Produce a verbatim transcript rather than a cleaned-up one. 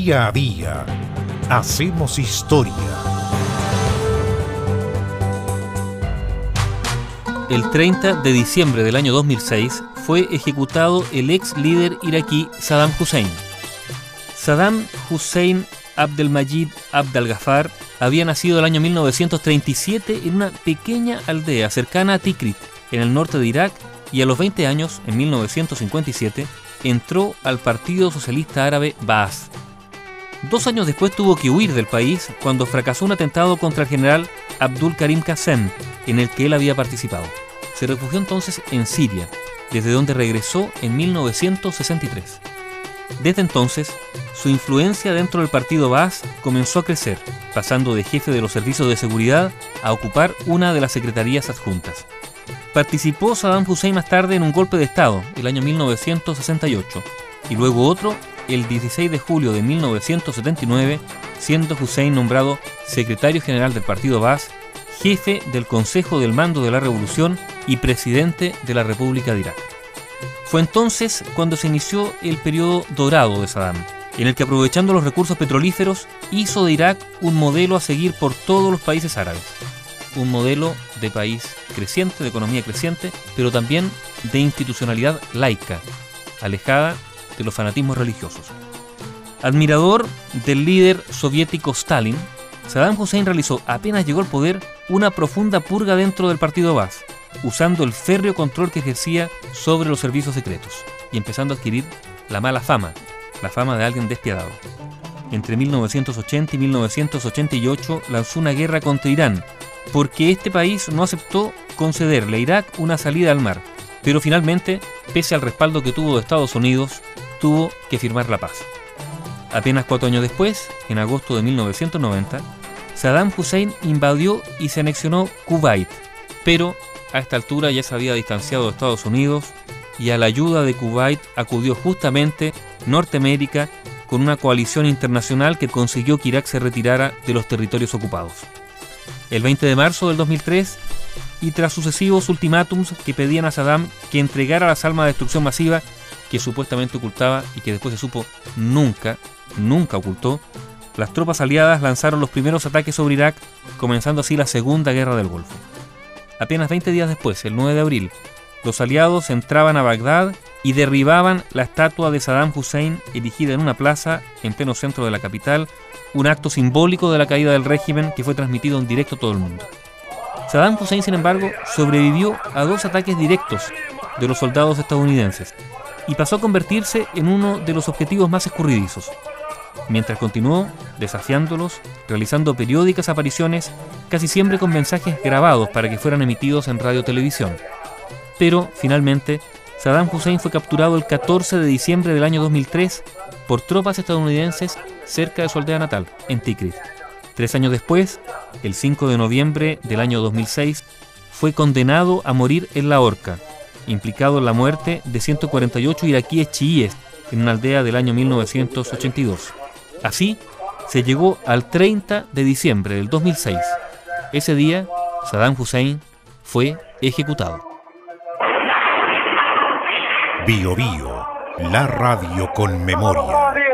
Día a día hacemos historia. El treinta de diciembre del año dos mil seis fue ejecutado el ex líder iraquí Saddam Hussein. Saddam Hussein Abdelmajid Abd al-Ghaffar había nacido el año mil novecientos treinta y siete en una pequeña aldea cercana a Tikrit, en el norte de Irak, y a los veinte años, en mil novecientos cincuenta y siete, entró al Partido Socialista Árabe Ba'ath. Dos años después tuvo que huir del país cuando fracasó un atentado contra el general Abdul Karim Qasem, en el que él había participado. Se refugió entonces en Siria, desde donde regresó en mil novecientos sesenta y tres. Desde entonces, su influencia dentro del partido Ba'ath comenzó a crecer, pasando de jefe de los servicios de seguridad a ocupar una de las secretarías adjuntas. Participó Saddam Hussein más tarde en un golpe de Estado, el año mil novecientos sesenta y ocho, y luego otro, el dieciséis de julio de mil novecientos setenta y nueve, siendo Hussein nombrado secretario general del partido Ba'ath, jefe del Consejo del Mando de la Revolución y presidente de la República de Irak. Fue entonces cuando se inició el periodo dorado de Saddam, en el que, aprovechando los recursos petrolíferos, hizo de Irak un modelo a seguir por todos los países árabes. Un modelo de país creciente, de economía creciente, pero también de institucionalidad laica, alejada de los fanatismos religiosos. Admirador del líder soviético Stalin, Saddam Hussein realizó, apenas llegó al poder, una profunda purga dentro del partido Ba'ath, usando el férreo control que ejercía sobre los servicios secretos y empezando a adquirir la mala fama, la fama de alguien despiadado. Entre mil novecientos ochenta y mil novecientos ochenta y ocho lanzó una guerra contra Irán, porque este país no aceptó concederle a Irak una salida al mar, pero finalmente, pese al respaldo que tuvo de Estados Unidos, tuvo que firmar la paz. Apenas cuatro años después, en agosto de mil novecientos noventa, Saddam Hussein invadió y se anexionó Kuwait, pero a esta altura ya se había distanciado de Estados Unidos y a la ayuda de Kuwait acudió justamente Norteamérica con una coalición internacional que consiguió que Irak se retirara de los territorios ocupados. El veinte de marzo del dos mil tres, y tras sucesivos ultimátums que pedían a Saddam que entregara las armas de destrucción masiva que supuestamente ocultaba y que después se supo nunca, nunca ocultó, las tropas aliadas lanzaron los primeros ataques sobre Irak, comenzando así la Segunda Guerra del Golfo. Apenas veinte días después, el nueve de abril, los aliados entraban a Bagdad y derribaban la estatua de Saddam Hussein erigida en una plaza en pleno centro de la capital, un acto simbólico de la caída del régimen que fue transmitido en directo a todo el mundo. Saddam Hussein, sin embargo, sobrevivió a dos ataques directos de los soldados estadounidenses y pasó a convertirse en uno de los objetivos más escurridizos, mientras continuó desafiándolos, realizando periódicas apariciones, casi siempre con mensajes grabados para que fueran emitidos en radio o televisión. Pero, finalmente, Saddam Hussein fue capturado el catorce de diciembre del año dos mil tres por tropas estadounidenses cerca de su aldea natal, en Tikrit. Tres años después, el cinco de noviembre del año dos mil seis, fue condenado a morir en la horca, implicado en la muerte de ciento cuarenta y ocho iraquíes chiíes en una aldea del año mil novecientos ochenta y dos. Así, se llegó al treinta de diciembre del dos mil seis. Ese día, Saddam Hussein fue ejecutado. Bio Bio, la radio con memoria.